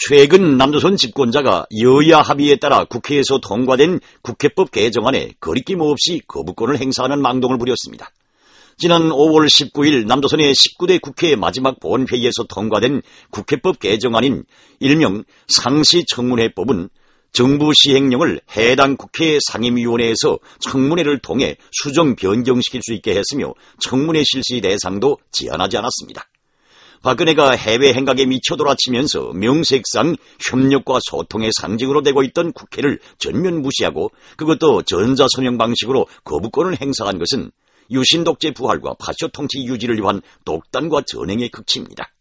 최근 남조선 집권자가 여야 합의에 따라 국회에서 통과된 국회법 개정안에 거리낌 없이 거부권을 행사하는 망동을 부렸습니다. 지난 5월 19일 남조선의 19대 국회 마지막 본회의에서 통과된 국회법 개정안인 일명 상시청문회법은 정부 시행령을 해당 국회 상임위원회에서 청문회를 통해 수정 변경시킬 수 있게 했으며 청문회 실시 대상도 제한하지 않았습니다. 박근혜가 해외 행각에 미쳐 돌아치면서 명색상 협력과 소통의 상징으로 되고 있던 국회를 전면 무시하고 그것도 전자서명 방식으로 거부권을 행사한 것은 유신 독재 부활과 파쇼 통치 유지를 위한 독단과 전횡의 극치입니다.